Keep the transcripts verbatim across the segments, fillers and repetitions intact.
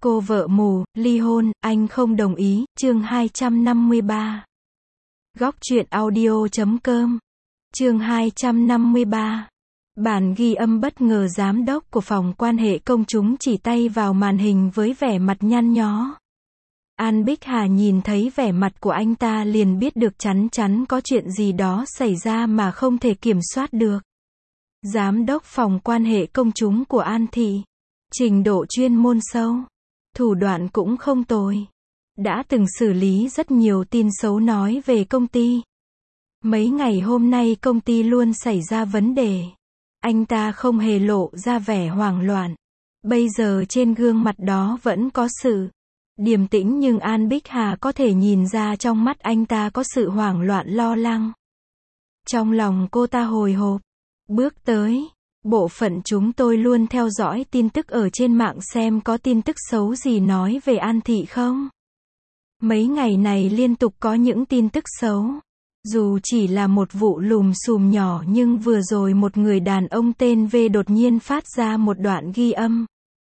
Cô vợ mù, ly hôn, anh không đồng ý, chương hai trăm năm mươi ba. Góc truyện audio chấm com. Chương hai trăm năm mươi ba. Bản ghi âm bất ngờ giám đốc của phòng quan hệ công chúng chỉ tay vào màn hình với vẻ mặt nhăn nhó. An Bích Hà nhìn thấy vẻ mặt của anh ta liền biết được chắn chắn có chuyện gì đó xảy ra mà không thể kiểm soát được. Giám đốc phòng quan hệ công chúng của An Thị. Trình độ chuyên môn sâu. Thủ đoạn cũng không tồi. Đã từng xử lý rất nhiều tin xấu nói về công ty. Mấy ngày hôm nay công ty luôn xảy ra vấn đề. Anh ta không hề lộ ra vẻ hoảng loạn. Bây giờ trên gương mặt đó vẫn có sự điềm tĩnh, nhưng An Bích Hà có thể nhìn ra trong mắt anh ta có sự hoảng loạn lo lắng. Trong lòng cô ta hồi hộp. Bước tới. Bộ phận chúng tôi luôn theo dõi tin tức ở trên mạng xem có tin tức xấu gì nói về An Thị không. Mấy ngày này liên tục có những tin tức xấu. Dù chỉ là một vụ lùm xùm nhỏ nhưng vừa rồi một người đàn ông tên V đột nhiên phát ra một đoạn ghi âm.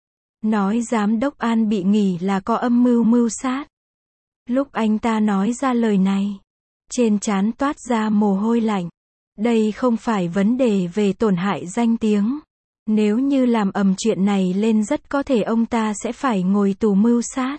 Nói giám đốc An bị nghỉ là có âm mưu mưu sát. Lúc anh ta nói ra lời này, trên trán toát ra mồ hôi lạnh. Đây không phải vấn đề về tổn hại danh tiếng. Nếu như làm ầm chuyện này lên rất có thể ông ta sẽ phải ngồi tù mưu sát.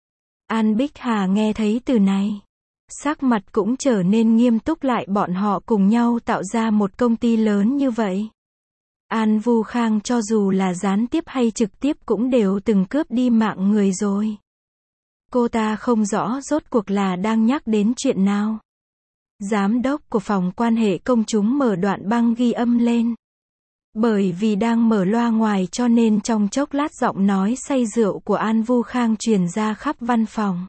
An Bích Hà nghe thấy từ này, sắc mặt cũng trở nên nghiêm túc lại. Bọn họ cùng nhau tạo ra một công ty lớn như vậy. An Vu Khang cho dù là gián tiếp hay trực tiếp cũng đều từng cướp đi mạng người rồi. Cô ta không rõ rốt cuộc là đang nhắc đến chuyện nào. Giám đốc của phòng quan hệ công chúng mở đoạn băng ghi âm lên. Bởi vì đang mở loa ngoài cho nên trong chốc lát giọng nói say rượu của An Vu Khang truyền ra khắp văn phòng.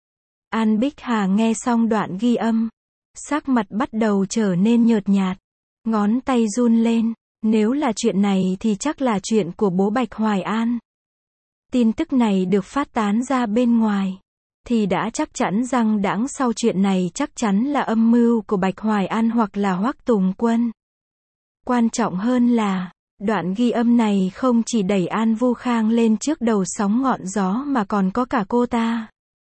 An Bích Hà nghe xong đoạn ghi âm. Sắc mặt bắt đầu trở nên nhợt nhạt. Ngón tay run lên. Nếu là chuyện này thì chắc là chuyện của bố Bạch Hoài An. Tin tức này được phát tán ra bên ngoài thì đã chắc chắn rằng đãng sau chuyện này chắc chắn là âm mưu của Bạch Hoài An hoặc là Hoắc Tùng Quân. Quan trọng hơn là, đoạn ghi âm này không chỉ đẩy An Vu Khang lên trước đầu sóng ngọn gió mà còn có cả cô ta.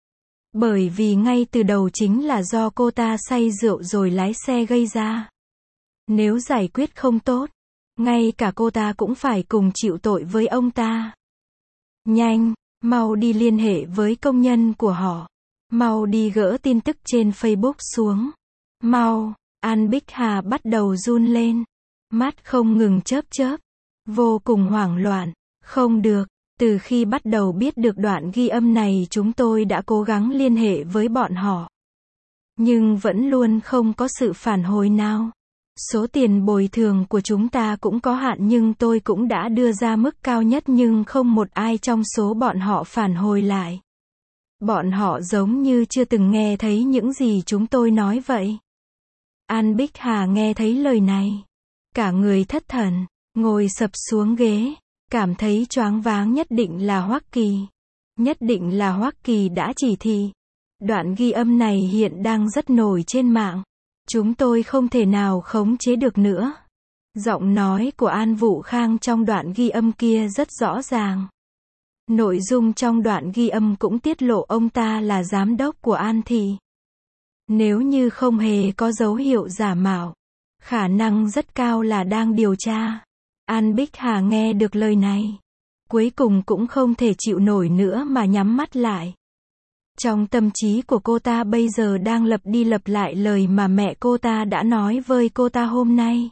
Bởi vì ngay từ đầu chính là do cô ta say rượu rồi lái xe gây ra. Nếu giải quyết không tốt, ngay cả cô ta cũng phải cùng chịu tội với ông ta. Nhanh! Mau đi liên hệ với công nhân của họ. Mau đi gỡ tin tức trên Facebook xuống. Mau! An Bích Hà bắt đầu run lên. Mắt không ngừng chớp chớp. Vô cùng hoảng loạn. Không được. Từ khi bắt đầu biết được đoạn ghi âm này chúng tôi đã cố gắng liên hệ với bọn họ. Nhưng vẫn luôn không có sự phản hồi nào. Số tiền bồi thường của chúng ta cũng có hạn nhưng tôi cũng đã đưa ra mức cao nhất nhưng không một ai trong số bọn họ phản hồi lại. Bọn họ giống như chưa từng nghe thấy những gì chúng tôi nói vậy. An Bích Hà nghe thấy lời này. Cả người thất thần, ngồi sập xuống ghế, cảm thấy choáng váng. Nhất định là Hoắc Kỳ. Nhất định là Hoắc Kỳ đã chỉ thị. Đoạn ghi âm này hiện đang rất nổi trên mạng. Chúng tôi không thể nào khống chế được nữa. Giọng nói của An Vu Khang trong đoạn ghi âm kia rất rõ ràng. Nội dung trong đoạn ghi âm cũng tiết lộ ông ta là giám đốc của An Thị. Nếu như không hề có dấu hiệu giả mạo, khả năng rất cao là đang điều tra. An Bích Hà nghe được lời này, cuối cùng cũng không thể chịu nổi nữa mà nhắm mắt lại. Trong tâm trí của cô ta bây giờ đang lặp đi lặp lại lời mà mẹ cô ta đã nói với cô ta hôm nay.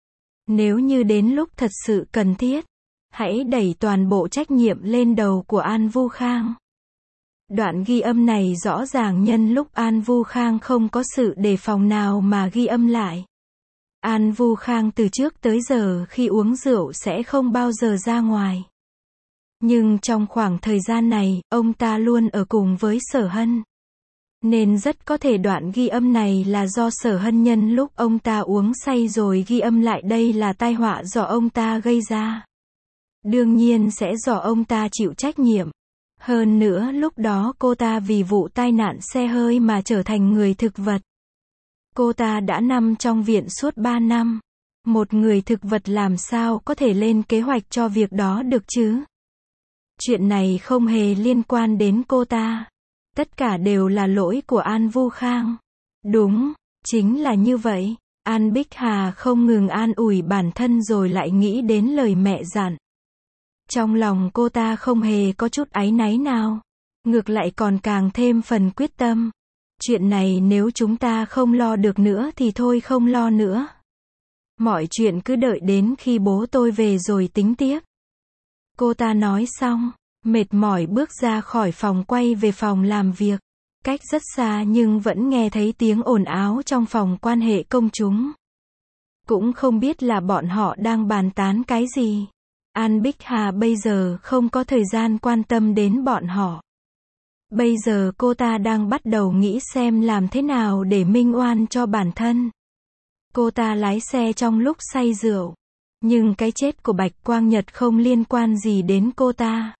Nếu như đến lúc thật sự cần thiết, hãy đẩy toàn bộ trách nhiệm lên đầu của An Vu Khang. Đoạn ghi âm này rõ ràng nhân lúc An Vu Khang không có sự đề phòng nào mà ghi âm lại. An Vu Khang từ trước tới giờ khi uống rượu sẽ không bao giờ ra ngoài. Nhưng trong khoảng thời gian này, ông ta luôn ở cùng với Sở Hân. Nên rất có thể đoạn ghi âm này là do Sở Hân nhân lúc ông ta uống say rồi ghi âm lại. Đây là tai họa do ông ta gây ra. Đương nhiên sẽ do ông ta chịu trách nhiệm. Hơn nữa lúc đó cô ta vì vụ tai nạn xe hơi mà trở thành người thực vật. Cô ta đã nằm trong viện suốt ba năm. Một người thực vật làm sao có thể lên kế hoạch cho việc đó được chứ? Chuyện này không hề liên quan đến cô ta. Tất cả đều là lỗi của An Vu Khang. Đúng, chính là như vậy. An Bích Hà không ngừng an ủi bản thân rồi lại nghĩ đến lời mẹ dặn. Trong lòng cô ta không hề có chút áy náy nào. Ngược lại còn càng thêm phần quyết tâm. Chuyện này nếu chúng ta không lo được nữa thì thôi không lo nữa. Mọi chuyện cứ đợi đến khi bố tôi về rồi tính tiếp. Cô ta nói xong, mệt mỏi bước ra khỏi phòng quay về phòng làm việc. Cách rất xa nhưng vẫn nghe thấy tiếng ồn ào trong phòng quan hệ công chúng. Cũng không biết là bọn họ đang bàn tán cái gì. An Bích Hà bây giờ không có thời gian quan tâm đến bọn họ. Bây giờ cô ta đang bắt đầu nghĩ xem làm thế nào để minh oan cho bản thân. Cô ta lái xe trong lúc say rượu. Nhưng cái chết của Bạch Quang Nhật không liên quan gì đến cô ta.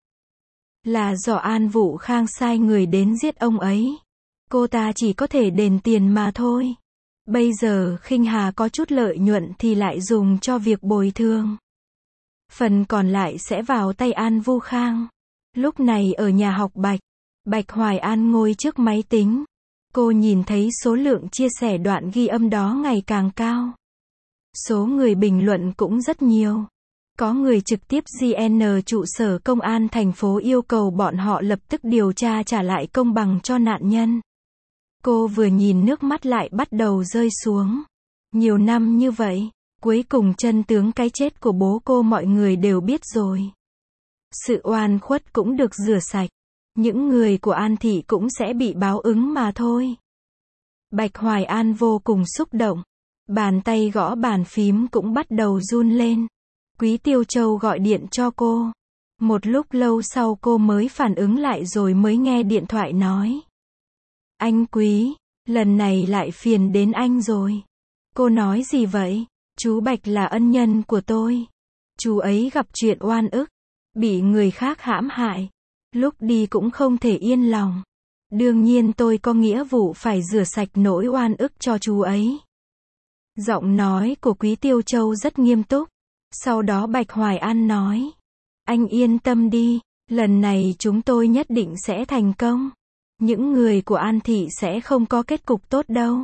Là do An Vũ Khang sai người đến giết ông ấy. Cô ta chỉ có thể đền tiền mà thôi. Bây giờ Khinh Hà có chút lợi nhuận thì lại dùng cho việc bồi thường. Phần còn lại sẽ vào tay An Vu Khang. Lúc này ở nhà học Bạch, Bạch Hoài An ngồi trước máy tính. Cô nhìn thấy số lượng chia sẻ đoạn ghi âm đó ngày càng cao. Số người bình luận cũng rất nhiều. Có người trực tiếp giê en trụ sở công an thành phố yêu cầu bọn họ lập tức điều tra trả lại công bằng cho nạn nhân. Cô vừa nhìn nước mắt lại bắt đầu rơi xuống. Nhiều năm như vậy, cuối cùng chân tướng cái chết của bố cô mọi người đều biết rồi. Sự oan khuất cũng được rửa sạch. Những người của An thị cũng sẽ bị báo ứng mà thôi. Bạch Hoài An vô cùng xúc động. Bàn tay gõ bàn phím cũng bắt đầu run lên. Quý Tiêu Châu gọi điện cho cô. Một lúc lâu sau cô mới phản ứng lại rồi mới nghe điện thoại nói. Anh Quý, lần này lại phiền đến anh rồi. Cô nói gì vậy? Chú Bạch là ân nhân của tôi. Chú ấy gặp chuyện oan ức. Bị người khác hãm hại. Lúc đi cũng không thể yên lòng. Đương nhiên tôi có nghĩa vụ phải rửa sạch nỗi oan ức cho chú ấy. Giọng nói của Quý Tiêu Châu rất nghiêm túc. Sau đó Bạch Hoài An nói. Anh yên tâm đi, lần này chúng tôi nhất định sẽ thành công. Những người của An thị sẽ không có kết cục tốt đâu.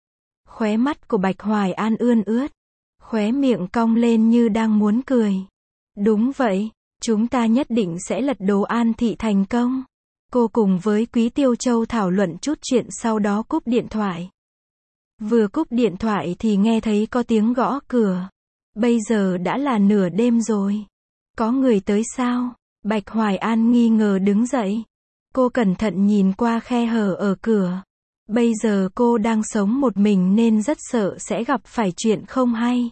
Khóe mắt của Bạch Hoài An ươn ướt. Khóe miệng cong lên như đang muốn cười. Đúng vậy, chúng ta nhất định sẽ lật đổ An thị thành công. Cô cùng với Quý Tiêu Châu thảo luận chút chuyện sau đó cúp điện thoại. Vừa cúp điện thoại thì nghe thấy có tiếng gõ cửa. Bây giờ đã là nửa đêm rồi. Có người tới sao? Bạch Hoài An nghi ngờ đứng dậy. Cô cẩn thận nhìn qua khe hở ở cửa. Bây giờ cô đang sống một mình nên rất sợ sẽ gặp phải chuyện không hay.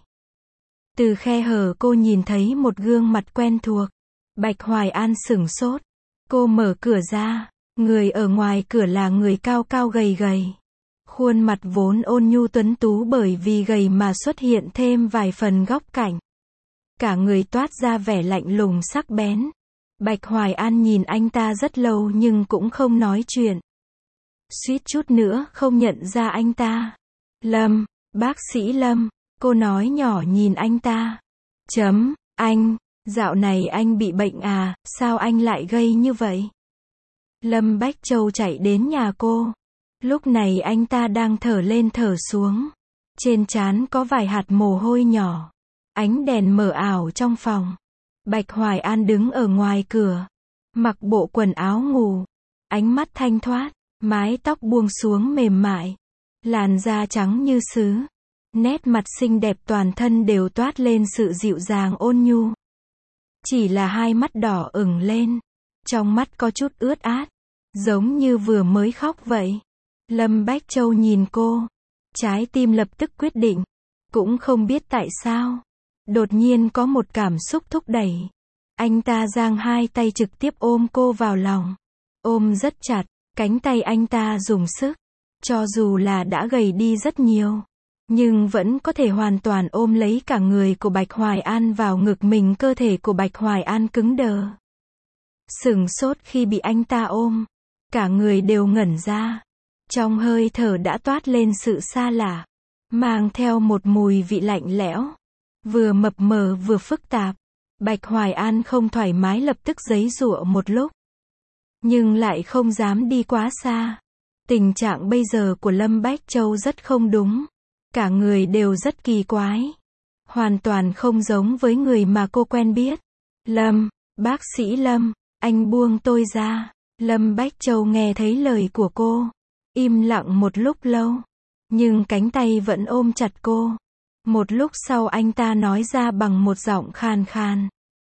Từ khe hở cô nhìn thấy một gương mặt quen thuộc. Bạch Hoài An sửng sốt. Cô mở cửa ra. Người ở ngoài cửa là người cao cao gầy gầy. Khuôn mặt vốn ôn nhu tuấn tú bởi vì gầy mà xuất hiện thêm vài phần góc cạnh. Cả người toát ra vẻ lạnh lùng sắc bén. Bạch Hoài An nhìn anh ta rất lâu nhưng cũng không nói chuyện. Suýt chút nữa không nhận ra anh ta. Lâm, bác sĩ Lâm, cô nói nhỏ nhìn anh ta. Chấm, anh, dạo này anh bị bệnh à, sao anh lại gây như vậy? Lâm Bách Châu chạy đến nhà cô. Lúc này anh ta đang thở lên thở xuống. Trên trán có vài hạt mồ hôi nhỏ. Ánh đèn mờ ảo trong phòng. Bạch Hoài An đứng ở ngoài cửa. Mặc bộ quần áo ngủ. Ánh mắt thanh thoát. Mái tóc buông xuống mềm mại. Làn da trắng như sứ. Nét mặt xinh đẹp toàn thân đều toát lên sự dịu dàng ôn nhu. Chỉ là hai mắt đỏ ửng lên. Trong mắt có chút ướt át. Giống như vừa mới khóc vậy. Lâm Bách Châu nhìn cô. Trái tim lập tức quyết định. Cũng không biết tại sao. Đột nhiên có một cảm xúc thúc đẩy. Anh ta giang hai tay trực tiếp ôm cô vào lòng. Ôm rất chặt. Cánh tay anh ta dùng sức. Cho dù là đã gầy đi rất nhiều. Nhưng vẫn có thể hoàn toàn ôm lấy cả người của Bạch Hoài An vào ngực mình. Cơ thể của Bạch Hoài An cứng đờ. Sửng sốt khi bị anh ta ôm. Cả người đều ngẩn ra. Trong hơi thở đã toát lên sự xa lạ. Mang theo một mùi vị lạnh lẽo. Vừa mập mờ vừa phức tạp. Bạch Hoài An không thoải mái lập tức giãy giụa một lúc. Nhưng lại không dám đi quá xa. Tình trạng bây giờ của Lâm Bách Châu rất không đúng. Cả người đều rất kỳ quái. Hoàn toàn không giống với người mà cô quen biết. Lâm, bác sĩ Lâm, anh buông tôi ra. Lâm Bách Châu nghe thấy lời của cô. Im lặng một lúc lâu. Nhưng cánh tay vẫn ôm chặt cô. Một lúc sau anh ta nói ra bằng một giọng khàn khàn.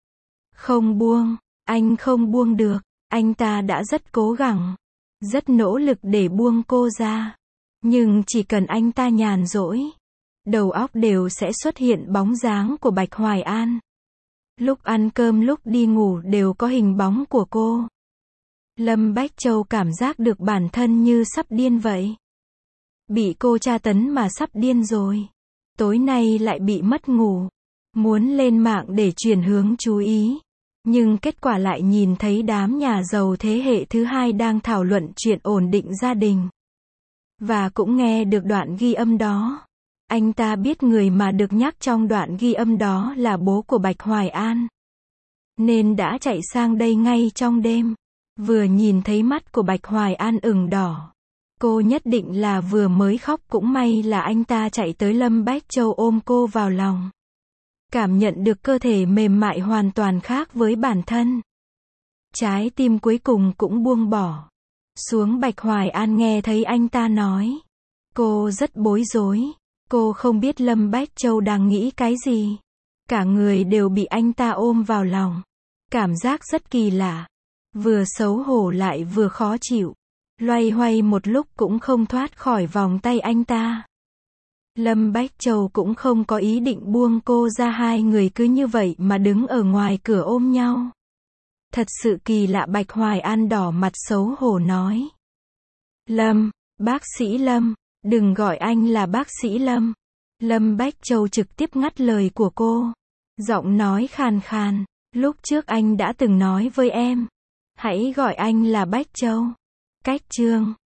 Không buông, anh không buông được. Anh ta đã rất cố gắng, rất nỗ lực để buông cô ra. Nhưng chỉ cần anh ta nhàn rỗi, đầu óc đều sẽ xuất hiện bóng dáng của Bạch Hoài An. Lúc ăn cơm lúc đi ngủ đều có hình bóng của cô. Lâm Bách Châu cảm giác được bản thân như sắp điên vậy. Bị cô tra tấn mà sắp điên rồi. Tối nay lại bị mất ngủ. Muốn lên mạng để chuyển hướng chú ý. Nhưng kết quả lại nhìn thấy đám nhà giàu thế hệ thứ hai đang thảo luận chuyện ổn định gia đình. Và cũng nghe được đoạn ghi âm đó. Anh ta biết người mà được nhắc trong đoạn ghi âm đó là bố của Bạch Hoài An. Nên đã chạy sang đây ngay trong đêm. Vừa nhìn thấy mắt của Bạch Hoài An ửng đỏ. Cô nhất định là vừa mới khóc, cũng may là anh ta chạy tới Lâm Bách Châu ôm cô vào lòng. Cảm nhận được cơ thể mềm mại hoàn toàn khác với bản thân. Trái tim cuối cùng cũng buông bỏ xuống. Bạch Hoài An nghe thấy anh ta nói. Cô rất bối rối. Cô không biết Lâm Bách Châu đang nghĩ cái gì. Cả người đều bị anh ta ôm vào lòng. Cảm giác rất kỳ lạ. Vừa xấu hổ lại vừa khó chịu. Loay hoay một lúc cũng không thoát khỏi vòng tay anh ta. Lâm Bách Châu cũng không có ý định buông cô ra, hai người cứ như vậy mà đứng ở ngoài cửa ôm nhau. Thật sự kỳ lạ. Bạch Hoài An đỏ mặt xấu hổ nói. Lâm, bác sĩ Lâm, đừng gọi anh là bác sĩ Lâm. Lâm Bách Châu trực tiếp ngắt lời của cô. Giọng nói khàn khàn. Lúc trước anh đã từng nói với em. Hãy gọi anh là Bách Châu. Cách chương